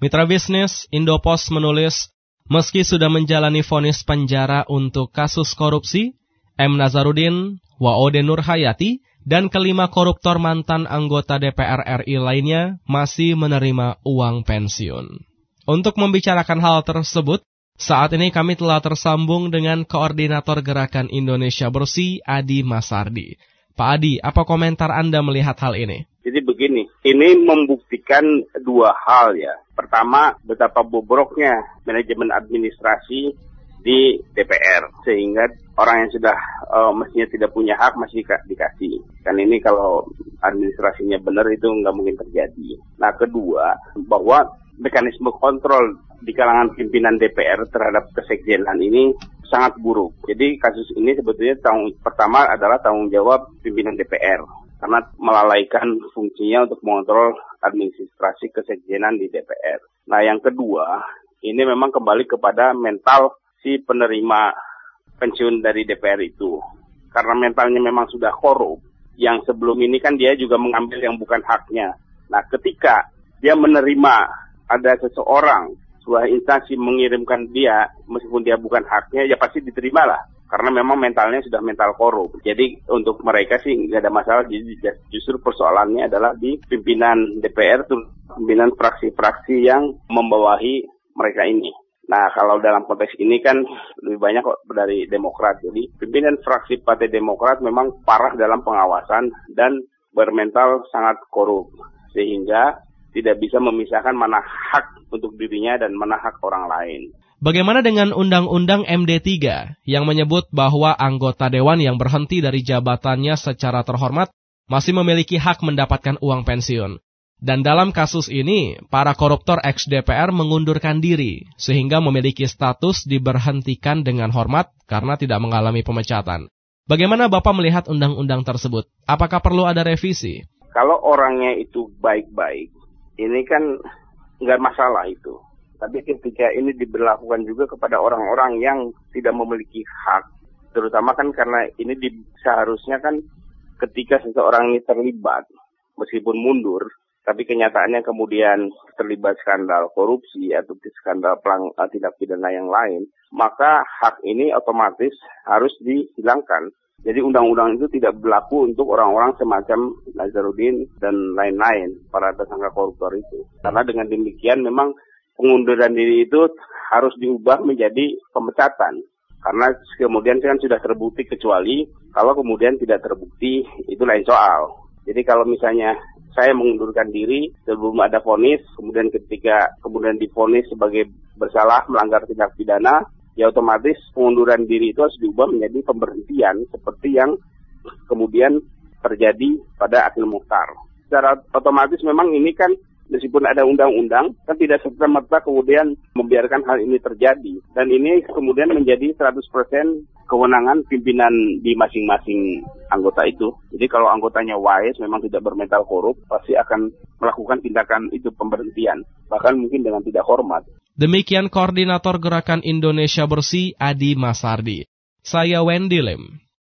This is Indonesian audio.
Mitra bisnis, Indopos menulis, meski sudah menjalani vonis penjara untuk kasus korupsi, M. Nazarudin, Waode Nurhayati, dan kelima koruptor mantan anggota DPR RI lainnya masih menerima uang pensiun. Untuk membicarakan hal tersebut, saat ini kami telah tersambung dengan Koordinator Gerakan Indonesia Bersih, Adi Masardi. Pak Adi, apa komentar Anda melihat hal ini? Jadi begini, ini membuktikan dua hal ya. Pertama, betapa bobroknya manajemen administrasi di DPR. Sehingga orang yang sudah mestinya tidak punya hak masih dikasih. Kan ini kalau administrasinya benar itu nggak mungkin terjadi. Nah kedua, bahwa mekanisme kontrol di kalangan pimpinan DPR terhadap kesekjenan ini sangat buruk. Jadi kasus ini sebetulnya pertama adalah tanggung jawab pimpinan DPR. Karena melalaikan fungsinya untuk mengontrol administrasi kesekjenan di DPR. Nah yang kedua, ini memang kembali kepada mental si penerima pensiun dari DPR itu. Karena mentalnya memang sudah korup, yang sebelum ini kan dia juga mengambil yang bukan haknya. Nah ketika dia menerima ada seseorang, sebuah instansi mengirimkan dia, meskipun dia bukan haknya, ya pasti diterimalah. Karena memang mentalnya sudah mental korup. Jadi untuk mereka sih nggak ada masalah. Justru persoalannya adalah di pimpinan DPR, pimpinan fraksi-fraksi yang membawahi mereka ini. Nah kalau dalam konteks ini kan lebih banyak kok dari Demokrat. Jadi pimpinan fraksi Partai Demokrat memang parah dalam pengawasan dan bermental sangat korup. Sehingga tidak bisa memisahkan mana hak untuk dirinya dan mana hak orang lain. Bagaimana dengan Undang-Undang MD3 yang menyebut bahwa anggota dewan yang berhenti dari jabatannya secara terhormat masih memiliki hak mendapatkan uang pensiun? Dan dalam kasus ini, para koruptor ex-DPR mengundurkan diri sehingga memiliki status diberhentikan dengan hormat karena tidak mengalami pemecatan. Bagaimana Bapak melihat undang-undang tersebut? Apakah perlu ada revisi? Kalau orangnya itu baik-baik, ini kan nggak masalah itu. Tapi ketika ini diberlakukan juga kepada orang-orang yang tidak memiliki hak, terutama kan karena ini seharusnya kan ketika seseorang ini terlibat, meskipun mundur, tapi kenyataannya kemudian terlibat skandal korupsi atau skandal tindak pidana yang lain, maka hak ini otomatis harus dihilangkan. Jadi undang-undang itu tidak berlaku untuk orang-orang semacam Nazarudin dan lain-lain, para tersangka koruptor itu. Karena dengan demikian memang pengunduran diri itu harus diubah menjadi pemecatan. Karena kemudian kan sudah terbukti, kecuali kalau kemudian tidak terbukti, itu lain soal. Jadi kalau misalnya saya mengundurkan diri sebelum ada vonis, kemudian ketika kemudian divonis sebagai bersalah melanggar tindak pidana, ya otomatis pengunduran diri itu harus diubah menjadi pemberhentian seperti yang kemudian terjadi pada Akil Mukhtar. Secara otomatis memang ini kan meskipun ada undang-undang, kan tidak serta-merta kemudian membiarkan hal ini terjadi. Dan ini kemudian menjadi 100% kewenangan pimpinan di masing-masing anggota itu. Jadi kalau anggotanya wise, memang tidak bermental korup, pasti akan melakukan tindakan itu pemberhentian. Bahkan mungkin dengan tidak hormat. Demikian Koordinator Gerakan Indonesia Bersih, Adi Masardi. Saya Wendy Lim.